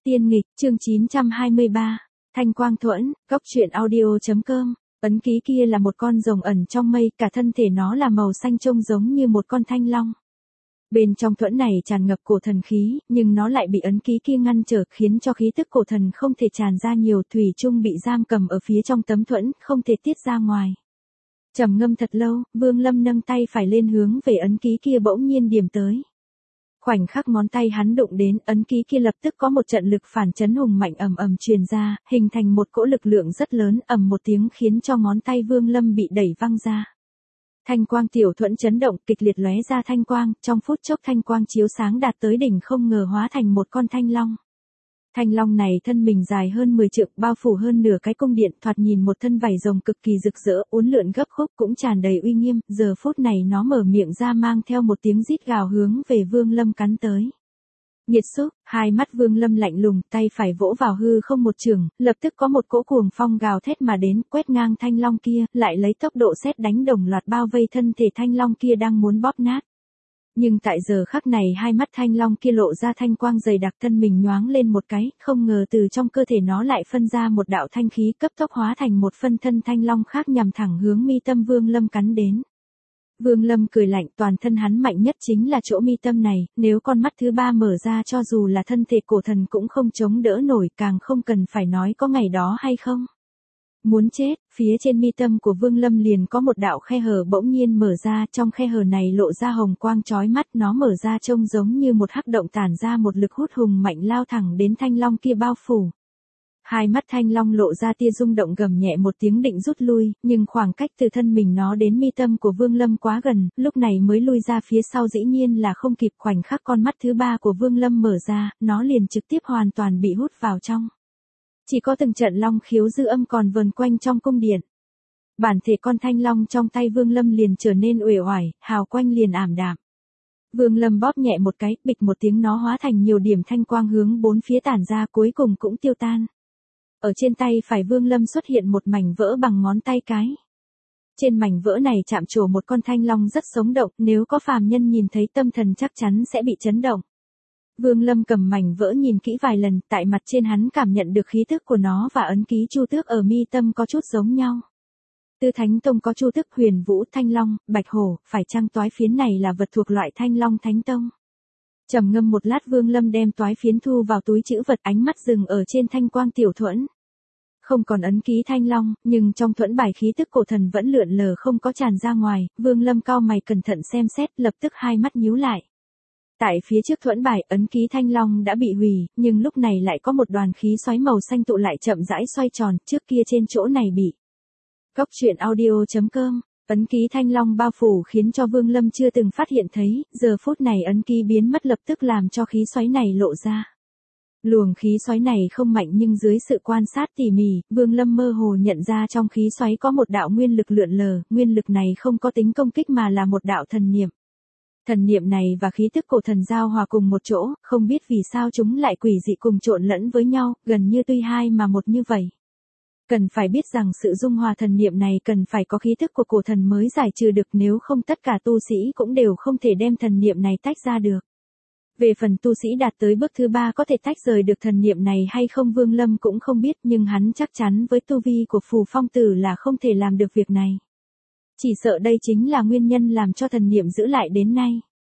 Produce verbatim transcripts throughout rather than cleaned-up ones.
Tiên nghịch, chương chín trăm hai mươi ba, Thanh Quang Thuẫn, góc truyện audio chấm com. Ấn ký kia là một con rồng ẩn trong mây, cả thân thể nó là màu xanh trông giống như một con thanh long. Bên trong thuẫn này tràn ngập cổ thần khí, nhưng nó lại bị ấn ký kia ngăn trở, khiến cho khí tức cổ thần không thể tràn ra nhiều, thủy chung bị giam cầm ở phía trong tấm thuẫn, không thể tiết ra ngoài. Trầm ngâm thật lâu, Vương Lâm nâng tay phải lên hướng về ấn ký kia bỗng nhiên điểm tới. Khoảnh khắc ngón tay hắn đụng đến, ấn ký kia lập tức có một trận lực phản chấn hùng mạnh ầm ầm truyền ra, hình thành một cỗ lực lượng rất lớn, ầm một tiếng khiến cho ngón tay Vương Lâm bị đẩy văng ra. Thanh quang tiểu thuẫn chấn động, kịch liệt lóe ra thanh quang, trong phút chốc thanh quang chiếu sáng đạt tới đỉnh, không ngờ hóa thành một con thanh long. Thanh long này thân mình dài hơn mười trượng, bao phủ hơn nửa cái cung điện, thoạt nhìn một thân vảy rồng cực kỳ rực rỡ, uốn lượn gấp khúc, cũng tràn đầy uy nghiêm. Giờ phút này nó mở miệng ra mang theo một tiếng rít gào hướng về Vương Lâm cắn tới. Nghiệt xúc, hai mắt Vương Lâm lạnh lùng, tay phải vỗ vào hư không một trường, lập tức có một cỗ cuồng phong gào thét mà đến, quét ngang thanh long kia, lại lấy tốc độ sét đánh đồng loạt bao vây thân thể thanh long kia đang muốn bóp nát. Nhưng tại giờ khắc này hai mắt thanh long kia lộ ra thanh quang dày đặc, thân mình nhoáng lên một cái, không ngờ từ trong cơ thể nó lại phân ra một đạo thanh khí, cấp tốc hóa thành một phân thân thanh long khác nhằm thẳng hướng mi tâm Vương Lâm cắn đến. Vương Lâm cười lạnh, toàn thân hắn mạnh nhất chính là chỗ mi tâm này, nếu con mắt thứ ba mở ra cho dù là thân thể cổ thần cũng không chống đỡ nổi, càng không cần phải nói có ngày đó hay không. Muốn chết, phía trên mi tâm của Vương Lâm liền có một đạo khe hở bỗng nhiên mở ra, trong khe hở này lộ ra hồng quang chói mắt, nó mở ra trông giống như một hắc động tản ra một lực hút hùng mạnh lao thẳng đến thanh long kia bao phủ. Hai mắt thanh long lộ ra tia rung động, gầm nhẹ một tiếng định rút lui, nhưng khoảng cách từ thân mình nó đến mi tâm của Vương Lâm quá gần, lúc này mới lui ra phía sau, dĩ nhiên là không kịp. Khoảnh khắc con mắt thứ ba của Vương Lâm mở ra, nó liền trực tiếp hoàn toàn bị hút vào trong. Chỉ có từng trận long khiếu dư âm còn vờn quanh trong cung điện. Bản thể con thanh long trong tay Vương Lâm liền trở nên uể oải, hào quang liền ảm đạm. Vương Lâm bóp nhẹ một cái, bịch một tiếng nó hóa thành nhiều điểm thanh quang hướng bốn phía tản ra, cuối cùng cũng tiêu tan. Ở trên tay phải Vương Lâm xuất hiện một mảnh vỡ bằng ngón tay cái. Trên mảnh vỡ này chạm trổ một con thanh long rất sống động, nếu có phàm nhân nhìn thấy tâm thần chắc chắn sẽ bị chấn động. Vương Lâm cầm mảnh vỡ nhìn kỹ vài lần, tại mặt trên hắn cảm nhận được khí tức của nó và ấn ký chu tước ở mi tâm có chút giống nhau. Tư Thánh Tông có chu tước, Huyền Vũ, Thanh Long, Bạch Hổ, phải chăng toái phiến này là vật thuộc loại Thanh Long Thánh Tông? Trầm ngâm một lát, Vương Lâm đem toái phiến thu vào túi trữ vật, ánh mắt dừng ở trên thanh quang tiểu thuẫn. Không còn ấn ký thanh long, nhưng trong thuẫn bài khí tức cổ thần vẫn lượn lờ không có tràn ra ngoài. Vương Lâm cau mày cẩn thận xem xét, lập tức hai mắt nhíu lại. Tại phía trước thuẫn bài, ấn ký thanh long đã bị hủy, nhưng lúc này lại có một đoàn khí xoáy màu xanh tụ lại chậm rãi xoay tròn, trước kia trên chỗ này bị. Góc truyện audio chấm com. Ấn ký thanh long bao phủ khiến cho Vương Lâm chưa từng phát hiện thấy, giờ phút này ấn ký biến mất lập tức làm cho khí xoáy này lộ ra. Luồng khí xoáy này không mạnh, nhưng dưới sự quan sát tỉ mỉ, Vương Lâm mơ hồ nhận ra trong khí xoáy có một đạo nguyên lực lượn lờ, nguyên lực này không có tính công kích mà là một đạo thần niệm. Thần niệm này và khí tức cổ thần giao hòa cùng một chỗ, không biết vì sao chúng lại quỷ dị cùng trộn lẫn với nhau, gần như tuy hai mà một như vậy. Cần phải biết rằng sự dung hòa thần niệm này cần phải có khí thức của cổ thần mới giải trừ được, nếu không tất cả tu sĩ cũng đều không thể đem thần niệm này tách ra được. Về phần tu sĩ đạt tới bước thứ ba có thể tách rời được thần niệm này hay không Vương Lâm cũng không biết, nhưng hắn chắc chắn với tu vi của Phù Phong Tử là không thể làm được việc này. Chỉ sợ đây chính là nguyên nhân làm cho thần niệm giữ lại đến nay.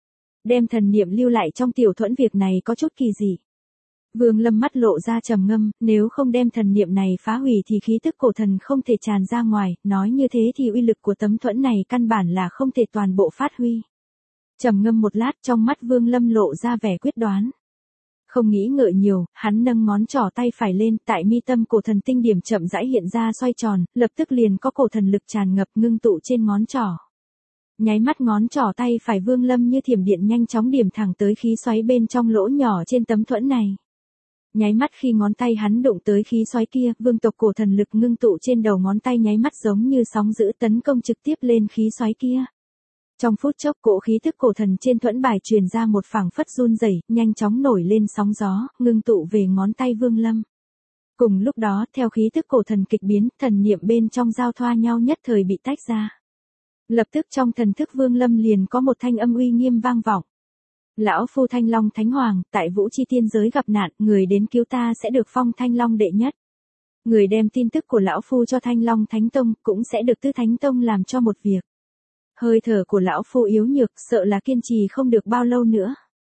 Đem thần niệm lưu lại trong tiểu thuẫn, việc này có chút kỳ dị. Vương Lâm mắt lộ ra trầm ngâm, nếu không đem thần niệm này phá hủy thì khí tức cổ thần không thể tràn ra ngoài, nói như thế thì uy lực của tấm thuẫn này căn bản là không thể toàn bộ phát huy. Trầm ngâm một lát, trong mắt Vương Lâm lộ ra vẻ quyết đoán. Không nghĩ ngợi nhiều, hắn nâng ngón trỏ tay phải lên, tại mi tâm cổ thần tinh điểm chậm rãi hiện ra xoay tròn, lập tức liền có cổ thần lực tràn ngập ngưng tụ trên ngón trỏ. Nháy mắt ngón trỏ tay phải Vương Lâm như thiểm điện nhanh chóng điểm thẳng tới khí xoáy bên trong lỗ nhỏ trên tấm thuẫn này. Nháy mắt khi ngón tay hắn đụng tới khí xoáy kia, vương tộc cổ thần lực ngưng tụ trên đầu ngón tay nháy mắt giống như sóng dữ tấn công trực tiếp lên khí xoáy kia. Trong phút chốc, cỗ khí tức cổ thần trên thuẫn bài truyền ra một phảng phất run rẩy, nhanh chóng nổi lên sóng gió, ngưng tụ về ngón tay Vương Lâm. Cùng lúc đó, theo khí tức cổ thần kịch biến, thần niệm bên trong giao thoa nhau nhất thời bị tách ra. Lập tức trong thần thức Vương Lâm liền có một thanh âm uy nghiêm vang vọng. Lão phu Thanh Long Thánh Hoàng, tại Vũ Chi tiên giới gặp nạn, người đến cứu ta sẽ được phong Thanh Long đệ nhất. Người đem tin tức của lão phu cho Thanh Long Thánh Tông, cũng sẽ được Tứ Thánh Tông làm cho một việc. Hơi thở của lão phu yếu nhược, sợ là kiên trì không được bao lâu nữa.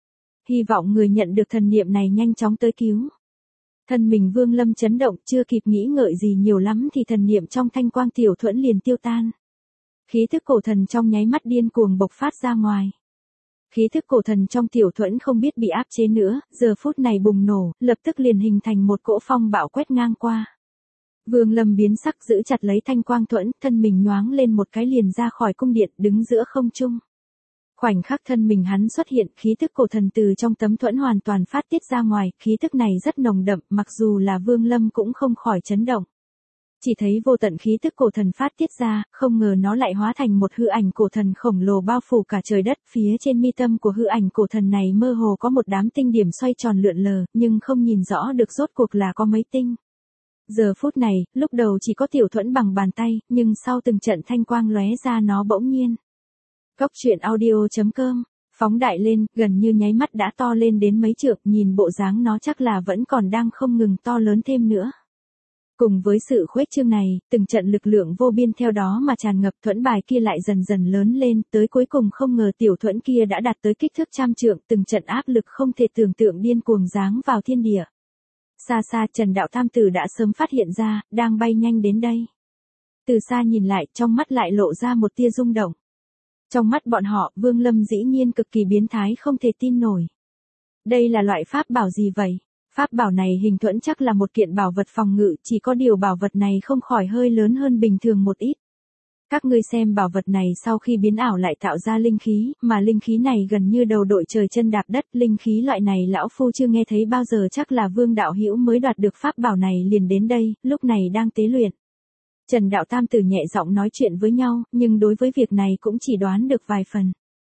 Hy vọng người nhận được thần niệm này nhanh chóng tới cứu. Thân mình Vương Lâm chấn động, chưa kịp nghĩ ngợi gì nhiều lắm thì thần niệm trong thanh quang tiểu thuẫn liền tiêu tan. Khí thức cổ thần trong nháy mắt điên cuồng bộc phát ra ngoài. Khí thức cổ thần trong tiểu thuẫn không biết bị áp chế nữa, giờ phút này bùng nổ, lập tức liền hình thành một cỗ phong bạo quét ngang qua. Vương Lâm biến sắc giữ chặt lấy thanh quang thuẫn, thân mình nhoáng lên một cái liền ra khỏi cung điện, đứng giữa không trung. Khoảnh khắc thân mình hắn xuất hiện, khí tức cổ thần từ trong tấm thuẫn hoàn toàn phát tiết ra ngoài, khí tức này rất nồng đậm, mặc dù là Vương Lâm cũng không khỏi chấn động. Chỉ thấy vô tận khí tức cổ thần phát tiết ra, không ngờ nó lại hóa thành một hư ảnh cổ thần khổng lồ bao phủ cả trời đất, phía trên mi tâm của hư ảnh cổ thần này mơ hồ có một đám tinh điểm xoay tròn lượn lờ, nhưng không nhìn rõ được rốt cuộc là có mấy tinh. Giờ phút này, lúc đầu chỉ có tiểu thuẫn bằng bàn tay, nhưng sau từng trận thanh quang lóe ra nó bỗng nhiên. Cốc truyện audio chấm com, phóng đại lên, gần như nháy mắt đã to lên đến mấy trượng, nhìn bộ dáng nó chắc là vẫn còn đang không ngừng to lớn thêm nữa. Cùng với sự khuếch trương này, từng trận lực lượng vô biên theo đó mà tràn ngập, thuẫn bài kia lại dần dần lớn lên, tới cuối cùng không ngờ tiểu thuẫn kia đã đạt tới kích thước trăm trượng, từng trận áp lực không thể tưởng tượng điên cuồng giáng vào thiên địa. Xa xa Trần Đạo Tam Tử đã sớm phát hiện ra, đang bay nhanh đến đây. Từ xa nhìn lại, trong mắt lại lộ ra một tia rung động. Trong mắt bọn họ, Vương Lâm dĩ nhiên cực kỳ biến thái không thể tin nổi. Đây là loại pháp bảo gì vậy? Pháp bảo này hình thuẫn chắc là một kiện bảo vật phòng ngự, chỉ có điều bảo vật này không khỏi hơi lớn hơn bình thường một ít. Các ngươi xem bảo vật này sau khi biến ảo lại tạo ra linh khí, mà linh khí này gần như đầu đội trời chân đạp đất, linh khí loại này lão phu chưa nghe thấy bao giờ, chắc là Vương đạo hữu mới đoạt được pháp bảo này liền đến đây, lúc này đang tế luyện. Trần Đạo Tam Tử nhẹ giọng nói chuyện với nhau, nhưng đối với việc này cũng chỉ đoán được vài phần.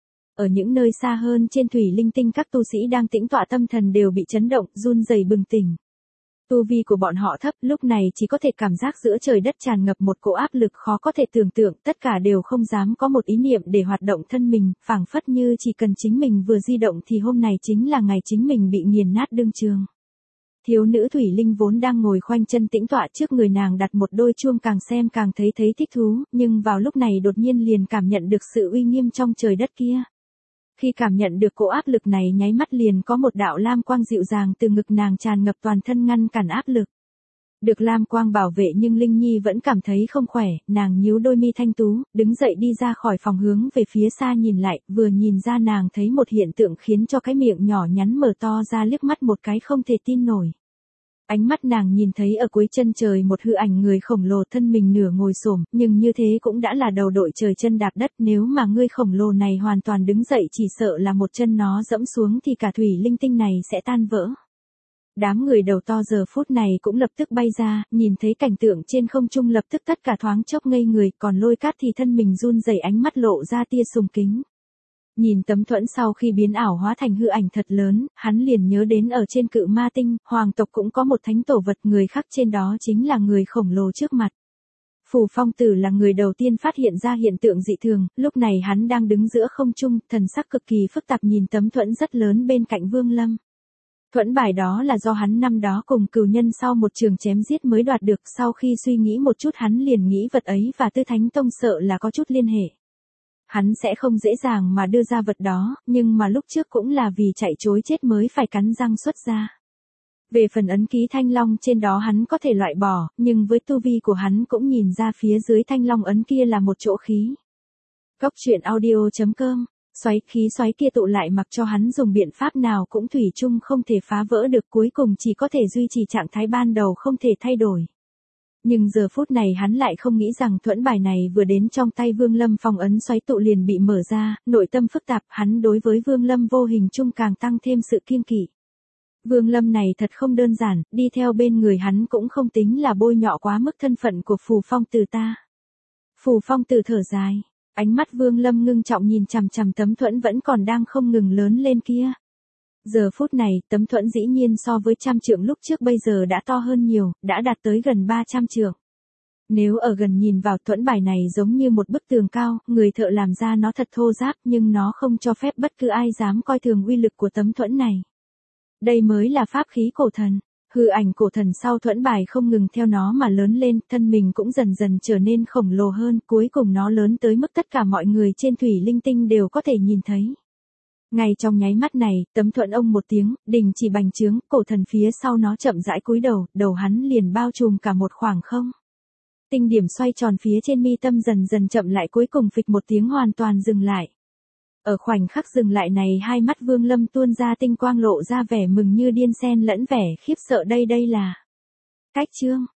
Ở những nơi xa hơn trên thủy linh tinh, các tu sĩ đang tĩnh tọa tâm thần đều bị chấn động, run rẩy bừng tỉnh. Tu vi của bọn họ thấp, lúc này chỉ có thể cảm giác giữa trời đất tràn ngập một cỗ áp lực khó có thể tưởng tượng, tất cả đều không dám có một ý niệm để hoạt động thân mình, phảng phất như chỉ cần chính mình vừa di động thì hôm này chính là ngày chính mình bị nghiền nát đương trường. Thiếu nữ thủy linh vốn đang ngồi khoanh chân tĩnh tọa, trước người nàng đặt một đôi chuông, càng xem càng thấy thấy thích thú, nhưng vào lúc này đột nhiên liền cảm nhận được sự uy nghiêm trong trời đất kia. Khi cảm nhận được cỗ áp lực này, nháy mắt liền có một đạo lam quang dịu dàng từ ngực nàng tràn ngập toàn thân ngăn cản áp lực. Được lam quang bảo vệ nhưng Linh Nhi vẫn cảm thấy không khỏe, nàng nhíu đôi mi thanh tú, đứng dậy đi ra khỏi phòng hướng về phía xa nhìn lại, vừa nhìn ra nàng thấy một hiện tượng khiến cho cái miệng nhỏ nhắn mở to ra liếc mắt một cái không thể tin nổi. Ánh mắt nàng nhìn thấy ở cuối chân trời một hư ảnh người khổng lồ, thân mình nửa ngồi xổm, nhưng như thế cũng đã là đầu đội trời chân đạp đất, nếu mà người khổng lồ này hoàn toàn đứng dậy chỉ sợ là một chân nó dẫm xuống thì cả thủy linh tinh này sẽ tan vỡ. Đám người đầu to giờ phút này cũng lập tức bay ra, nhìn thấy cảnh tượng trên không trung lập tức tất cả thoáng chốc ngây người, còn Lôi Cát thì thân mình run rẩy, ánh mắt lộ ra tia sùng kính. Nhìn tấm thuẫn sau khi biến ảo hóa thành hư ảnh thật lớn, hắn liền nhớ đến ở trên Cự Ma Tinh, hoàng tộc cũng có một thánh tổ vật, người khác trên đó chính là người khổng lồ trước mặt. Phù Phong Tử là người đầu tiên phát hiện ra hiện tượng dị thường, lúc này hắn đang đứng giữa không trung, thần sắc cực kỳ phức tạp nhìn tấm thuẫn rất lớn bên cạnh Vương Lâm. Thuẫn bài đó là do hắn năm đó cùng cừu nhân sau một trường chém giết mới đoạt được, sau khi suy nghĩ một chút hắn liền nghĩ vật ấy và Tư Thánh Tông sợ là có chút liên hệ. Hắn sẽ không dễ dàng mà đưa ra vật đó, nhưng mà lúc trước cũng là vì chạy trối chết mới phải cắn răng xuất ra. Về phần ấn ký thanh long trên đó hắn có thể loại bỏ, nhưng với tu vi của hắn cũng nhìn ra phía dưới thanh long ấn kia là một chỗ khí. Cốc truyện audio chấm com, xoáy khí xoáy kia tụ lại, mặc cho hắn dùng biện pháp nào cũng thủy chung không thể phá vỡ được, cuối cùng chỉ có thể duy trì trạng thái ban đầu không thể thay đổi. Nhưng giờ phút này hắn lại không nghĩ rằng thuẫn bài này vừa đến trong tay Vương Lâm, phong ấn xoáy tụ liền bị mở ra, nội tâm phức tạp, hắn đối với Vương Lâm vô hình chung càng tăng thêm sự kiêng kỵ. Vương Lâm này thật không đơn giản, đi theo bên người hắn cũng không tính là bôi nhọ quá mức thân phận của Phù Phong Tử ta. Phù Phong Tử thở dài, ánh mắt Vương Lâm ngưng trọng nhìn chằm chằm tấm thuẫn vẫn còn đang không ngừng lớn lên kia. Giờ phút này, tấm thuẫn dĩ nhiên so với trăm trượng lúc trước bây giờ đã to hơn nhiều, đã đạt tới gần ba trăm trượng. Nếu ở gần nhìn vào thuẫn bài này giống như một bức tường cao, người thợ làm ra nó thật thô ráp nhưng nó không cho phép bất cứ ai dám coi thường uy lực của tấm thuẫn này. Đây mới là pháp khí cổ thần. Hư ảnh cổ thần sau thuẫn bài không ngừng theo nó mà lớn lên, thân mình cũng dần dần trở nên khổng lồ hơn, cuối cùng nó lớn tới mức tất cả mọi người trên thủy linh tinh đều có thể nhìn thấy. Ngay trong nháy mắt này, tấm thuẫn ông một tiếng, đình chỉ bành trướng, cổ thần phía sau nó chậm rãi cúi đầu, đầu hắn liền bao trùm cả một khoảng không. Tinh điểm xoay tròn phía trên mi tâm dần dần chậm lại, cuối cùng phịch một tiếng hoàn toàn dừng lại. Ở khoảnh khắc dừng lại này, hai mắt Vương Lâm tuôn ra tinh quang, lộ ra vẻ mừng như điên xen lẫn vẻ khiếp sợ. Đây đây là cách chương